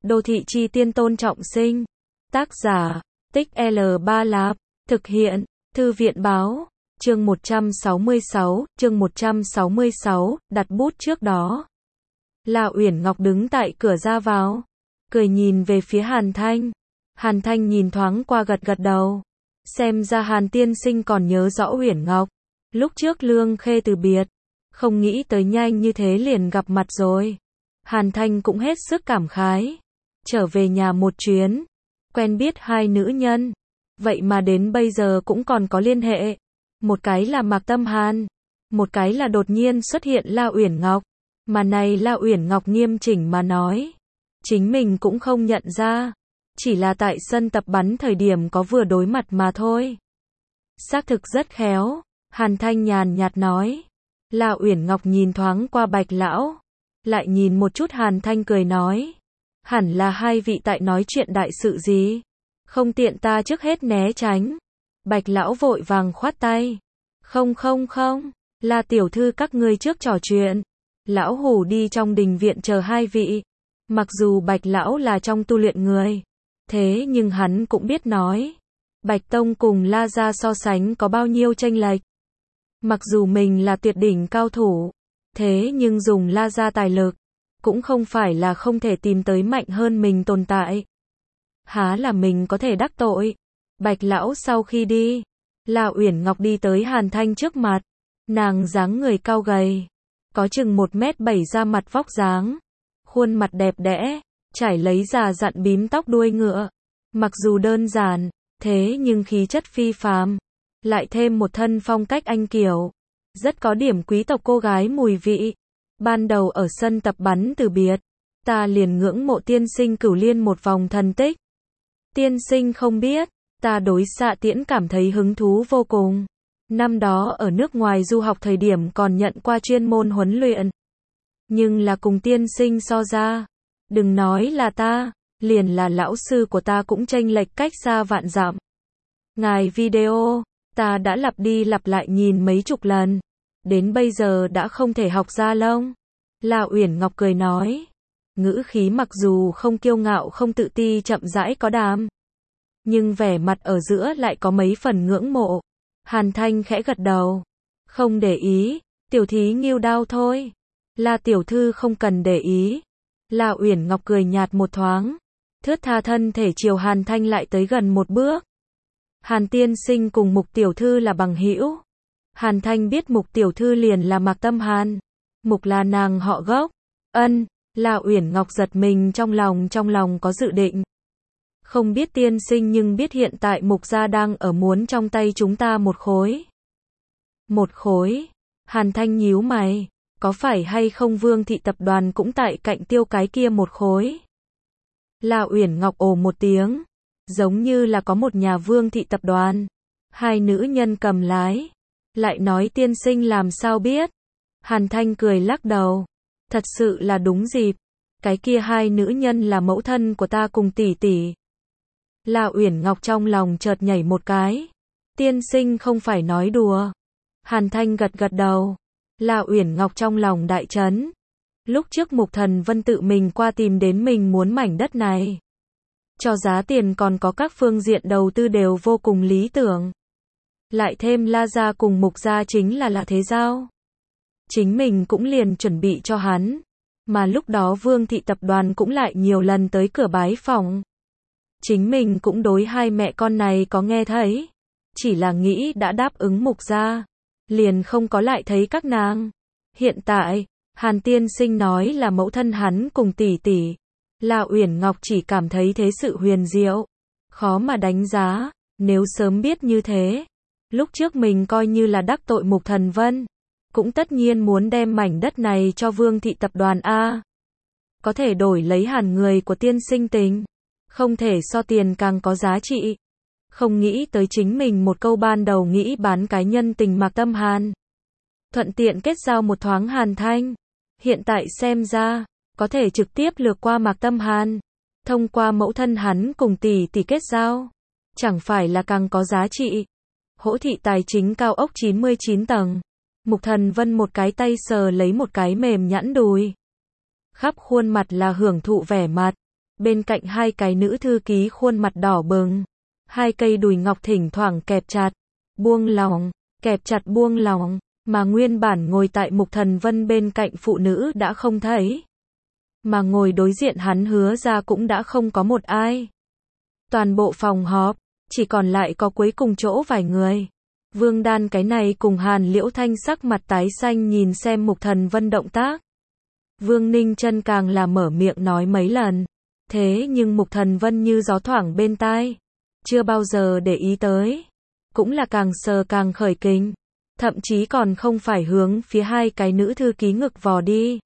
Đô thị chi tiên Tôn Trọng Sinh. Tác giả, Tích L3 Lạp. Thực hiện, Thư viện báo. Chương 166, đặt bút trước đó. La Uyển Ngọc đứng tại cửa ra vào, cười nhìn về phía Hàn Thanh. Hàn Thanh nhìn thoáng qua gật gật đầu. Xem ra Hàn tiên sinh còn nhớ rõ Uyển Ngọc. Lúc trước Lương Khê từ biệt, không nghĩ tới nhanh như thế liền gặp mặt rồi. Hàn Thanh cũng hết sức cảm khái. Trở về nhà một chuyến, quen biết hai nữ nhân, vậy mà đến bây giờ cũng còn có liên hệ. Một cái là Mạc Tâm Hàn, một cái là đột nhiên xuất hiện La Uyển Ngọc. Mà này La Uyển Ngọc nghiêm chỉnh mà nói, chính mình cũng không nhận ra, chỉ là tại sân tập bắn thời điểm có vừa đối mặt mà thôi. Xác thực rất khéo, Hàn Thanh nhàn nhạt nói. La Uyển Ngọc nhìn thoáng qua Bạch lão, lại nhìn một chút Hàn Thanh cười nói, hẳn là hai vị tại nói chuyện đại sự gì, không tiện ta trước hết né tránh. Bạch lão vội vàng khoát tay, không, La tiểu thư các ngươi trước trò chuyện. Lão hủ đi trong đình viện chờ hai vị. Mặc dù Bạch lão là trong tu luyện người, thế nhưng hắn cũng biết nói, Bạch tông cùng La gia so sánh có bao nhiêu chênh lệch. Mặc dù mình là tuyệt đỉnh cao thủ, thế nhưng dùng La gia tài lực, cũng không phải là không thể tìm tới mạnh hơn mình tồn tại. Há là mình có thể đắc tội. Bạch lão sau khi đi, La Uyển Ngọc đi tới Hàn Thanh trước mặt. Nàng dáng người cao gầy, có chừng 1m7 ra mặt vóc dáng, khuôn mặt đẹp đẽ, trải lấy già dặn bím tóc đuôi ngựa. Mặc dù đơn giản, thế nhưng khí chất phi phàm, lại thêm một thân phong cách anh kiều, rất có điểm quý tộc cô gái mùi vị. Ban đầu ở sân tập bắn từ biệt, ta liền ngưỡng mộ tiên sinh Cửu Liên một vòng thần tích. Tiên sinh không biết, ta đối Xạ Tiễn cảm thấy hứng thú vô cùng. Năm đó ở nước ngoài du học thời điểm còn nhận qua chuyên môn huấn luyện. Nhưng là cùng tiên sinh so ra, đừng nói là ta, liền là lão sư của ta cũng chênh lệch cách xa vạn dặm. Ngài video, ta đã lặp đi lặp lại nhìn mấy chục lần, đến bây giờ đã không thể học ra lông. La Uyển Ngọc cười nói, ngữ khí mặc dù không kiêu ngạo không tự ti chậm rãi có đàm, nhưng vẻ mặt ở giữa lại có mấy phần ngưỡng mộ. Hàn Thanh khẽ gật đầu, không để ý, tiểu thí nghiêu đao thôi. La tiểu thư không cần để ý. La Uyển Ngọc cười nhạt một thoáng, thướt tha thân thể chiều Hàn Thanh lại tới gần một bước. Hàn tiên sinh cùng Mục tiểu thư là bằng hữu. Hàn Thanh biết Mục tiểu thư liền là Mạc Tâm Hàn, Mục là nàng họ gốc. Ân. La Uyển Ngọc giật mình trong lòng có dự định. Không biết tiên sinh nhưng biết hiện tại Mục gia đang ở muốn trong tay chúng ta một khối. Một khối? Hàn Thanh nhíu mày, có phải hay không Vương thị tập đoàn cũng tại cạnh tiêu cái kia một khối? La Uyển Ngọc ồ một tiếng, giống như là có một nhà Vương thị tập đoàn. Hai nữ nhân cầm lái, lại nói tiên sinh làm sao biết? Hàn Thanh cười lắc đầu, thật sự là đúng dịp, cái kia hai nữ nhân là mẫu thân của ta cùng tỷ tỷ. La Uyển Ngọc trong lòng chợt nhảy một cái, tiên sinh không phải nói đùa. Hàn Thanh gật gật đầu. La Uyển Ngọc trong lòng đại chấn. Lúc trước Mục Thần Vân tự mình qua tìm đến mình muốn mảnh đất này, cho giá tiền còn có các phương diện đầu tư đều vô cùng lý tưởng. Lại thêm La gia cùng Mục gia chính là thế giao. Chính mình cũng liền chuẩn bị cho hắn. Mà lúc đó Vương thị tập đoàn cũng lại nhiều lần tới cửa bái phỏng. Chính mình cũng đối hai mẹ con này có nghe thấy, chỉ là nghĩ đã đáp ứng Mục gia, liền không có lại thấy các nàng. Hiện tại, Hàn tiên sinh nói là mẫu thân hắn cùng tỷ tỷ. La Uyển Ngọc chỉ cảm thấy thế sự huyền diệu, khó mà đánh giá. Nếu sớm biết như thế, lúc trước mình coi như là đắc tội Mục Thần Vân, cũng tất nhiên muốn đem mảnh đất này cho Vương thị tập đoàn a. Có thể đổi lấy Hàn người của tiên sinh tình, không thể so tiền càng có giá trị. Không nghĩ tới chính mình một câu ban đầu nghĩ bán cái nhân tình Mạc Tâm Hàn, thuận tiện kết giao một thoáng Hàn Thanh. Hiện tại xem ra, có thể trực tiếp lược qua Mạc Tâm Hàn, thông qua mẫu thân hắn cùng tỷ tỷ kết giao, chẳng phải là càng có giá trị. Hỗ thị tài chính cao ốc 99 tầng. Mục Thần Vân một cái tay sờ lấy một cái mềm nhẵn đùi, khắp khuôn mặt là hưởng thụ vẻ mặt. Bên cạnh hai cái nữ thư ký khuôn mặt đỏ bừng. Hai cây đùi ngọc thỉnh thoảng kẹp chặt, buông lỏng, kẹp chặt buông lỏng, mà nguyên bản ngồi tại Mục Thần Vân bên cạnh phụ nữ đã không thấy. Mà ngồi đối diện hắn Hứa ra cũng đã không có một ai. Toàn bộ phòng họp, chỉ còn lại có cuối cùng chỗ vài người. Vương Đan cái này cùng Hàn Liễu Thanh sắc mặt tái xanh nhìn xem Mục Thần Vân động tác. Vương Ninh Chân càng là mở miệng nói mấy lần. Thế nhưng Mục Thần Vân như gió thoảng bên tai. Chưa bao giờ để ý tới. Cũng là càng sờ càng khởi kinh. Thậm chí còn không phải hướng phía hai cái nữ thư ký ngực vò đi.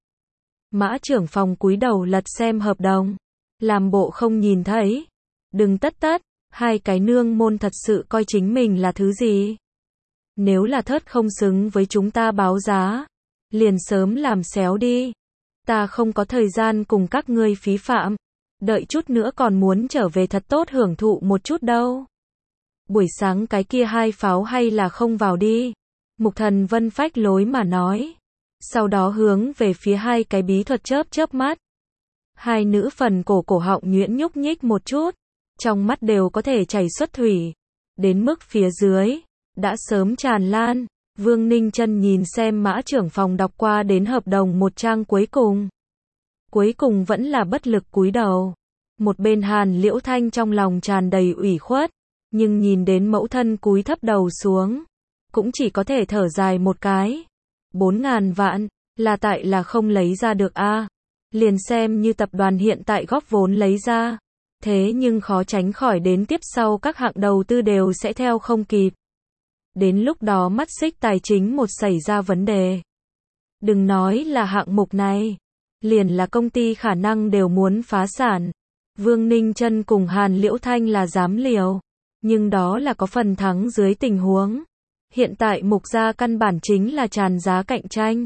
Mã trưởng phòng cúi đầu lật xem hợp đồng. Làm bộ không nhìn thấy. Đừng tất, hai cái nương môn thật sự coi chính mình là thứ gì. Nếu là thớt không xứng với chúng ta báo giá. Liền sớm làm xéo đi. Ta không có thời gian cùng các ngươi phí phạm. Đợi chút nữa còn muốn trở về thật tốt hưởng thụ một chút đâu. Buổi sáng cái kia hai pháo hay là không vào đi. Mục Thần Vân phách lối mà nói. Sau đó hướng về phía hai cái bí thuật chớp mắt. Hai nữ phần cổ họng nhuyễn nhúc nhích một chút. Trong mắt đều có thể chảy xuất thủy. Đến mức phía dưới. Đã sớm tràn lan. Vương Ninh Chân nhìn xem Mã trưởng phòng đọc qua đến hợp đồng một trang cuối cùng. Cuối cùng vẫn là bất lực cúi đầu. Một bên Hàn Liễu Thanh trong lòng tràn đầy ủy khuất. Nhưng nhìn đến mẫu thân cúi thấp đầu xuống. Cũng chỉ có thể thở dài một cái. 4.000 vạn. Là tại là không lấy ra được a. Liền xem như tập đoàn hiện tại góp vốn lấy ra. Thế nhưng khó tránh khỏi đến tiếp sau các hạng đầu tư đều sẽ theo không kịp. Đến lúc đó mắt xích tài chính một xảy ra vấn đề. Đừng nói là hạng mục này. Liền là công ty khả năng đều muốn phá sản. Vương Ninh Chân cùng Hàn Liễu Thanh là dám liều. Nhưng đó là có phần thắng dưới tình huống. Hiện tại Mục gia căn bản chính là tràn giá cạnh tranh.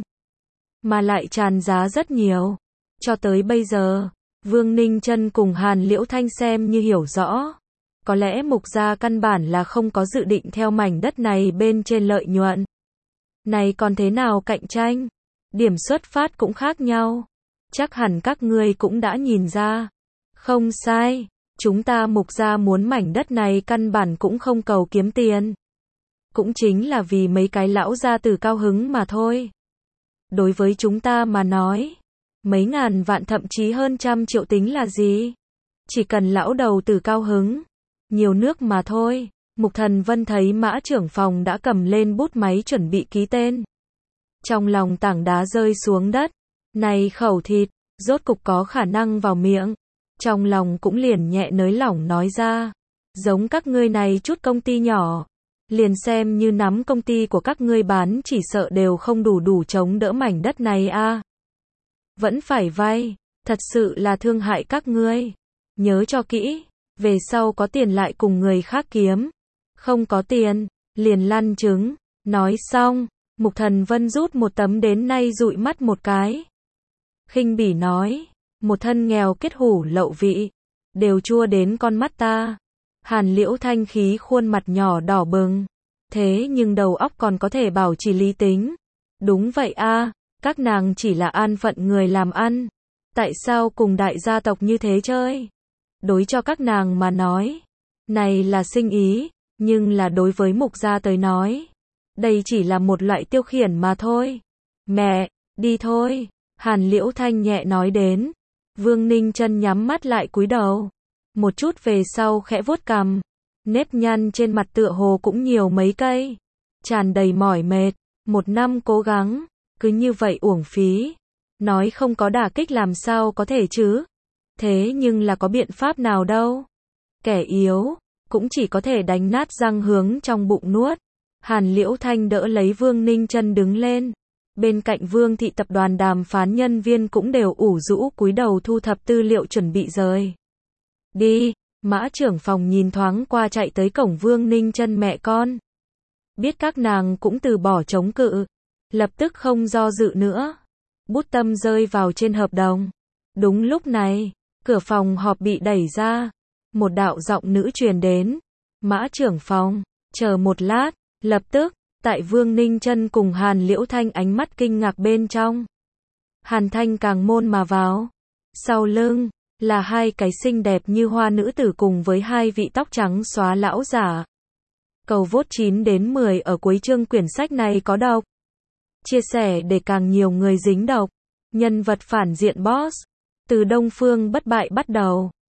Mà lại tràn giá rất nhiều. Cho tới bây giờ, Vương Ninh Chân cùng Hàn Liễu Thanh xem như hiểu rõ. Có lẽ Mục gia căn bản là không có dự định theo mảnh đất này bên trên lợi nhuận. Này còn thế nào cạnh tranh? Điểm xuất phát cũng khác nhau. Chắc hẳn các ngươi cũng đã nhìn ra. Không sai, chúng ta Mục gia muốn mảnh đất này căn bản cũng không cầu kiếm tiền. Cũng chính là vì mấy cái lão gia tử cao hứng mà thôi. Đối với chúng ta mà nói, mấy ngàn vạn thậm chí hơn trăm triệu tính là gì? Chỉ cần lão đầu tử cao hứng, nhiều nước mà thôi. Mục Thần Vân thấy Mã trưởng phòng đã cầm lên bút máy chuẩn bị ký tên. Trong lòng tảng đá rơi xuống đất. Này khẩu thịt, rốt cục có khả năng vào miệng. Trong lòng cũng liền nhẹ nới lỏng nói ra. Giống các ngươi này chút công ty nhỏ. Liền xem như nắm công ty của các ngươi bán chỉ sợ đều không đủ chống đỡ mảnh đất này a. Vẫn phải vay. Thật sự là thương hại các ngươi. Nhớ cho kỹ. Về sau có tiền lại cùng người khác kiếm. Không có tiền. Liền lăn trứng. Nói xong. Mục Thần Vân rút một tấm đến nay dụi mắt một cái. Khinh bỉ nói. Một thân nghèo kết hủ lậu vị. Đều chua đến con mắt ta. Hàn Liễu Thanh khí khuôn mặt nhỏ đỏ bừng. Thế nhưng đầu óc còn có thể bảo trì lý tính. Đúng vậy a, các nàng chỉ là an phận người làm ăn. Tại sao cùng đại gia tộc như thế chơi? Đối cho các nàng mà nói. Này là sinh ý. Nhưng là đối với Mục gia tới nói. Đây chỉ là một loại tiêu khiển mà thôi. Mẹ, đi thôi. Hàn Liễu Thanh nhẹ nói đến. Vương Ninh Chân nhắm mắt lại cúi đầu. Một chút về sau khẽ vuốt cằm. Nếp nhăn trên mặt tựa hồ cũng nhiều mấy cây. Tràn đầy mỏi mệt. Một năm cố gắng. Cứ như vậy uổng phí. Nói không có đả kích làm sao có thể chứ. Thế nhưng là có biện pháp nào đâu. Kẻ yếu. Cũng chỉ có thể đánh nát răng hướng trong bụng nuốt. Hàn Liễu Thanh đỡ lấy Vương Ninh Chân đứng lên. Bên cạnh Vương thị tập đoàn đàm phán nhân viên cũng đều ủ rũ cúi đầu thu thập tư liệu chuẩn bị rời. Đi, Mã trưởng phòng nhìn thoáng qua chạy tới cổng Vương Ninh Chân mẹ con. Biết các nàng cũng từ bỏ chống cự. Lập tức không do dự nữa. Bút tâm rơi vào trên hợp đồng. Đúng lúc này, cửa phòng họp bị đẩy ra. Một đạo giọng nữ truyền đến. Mã trưởng phòng, chờ một lát, lập tức. Tại Vương Ninh Chân cùng Hàn Liễu Thanh ánh mắt kinh ngạc bên trong. Hàn Thanh càng môn mà vào. Sau lưng, là hai cái xinh đẹp như hoa nữ tử cùng với hai vị tóc trắng xóa lão giả. Cầu vote 9 đến 10 ở cuối chương quyển sách này có độc. Chia sẻ để càng nhiều người dính độc. Nhân vật phản diện boss. Từ Đông Phương bất bại bắt đầu.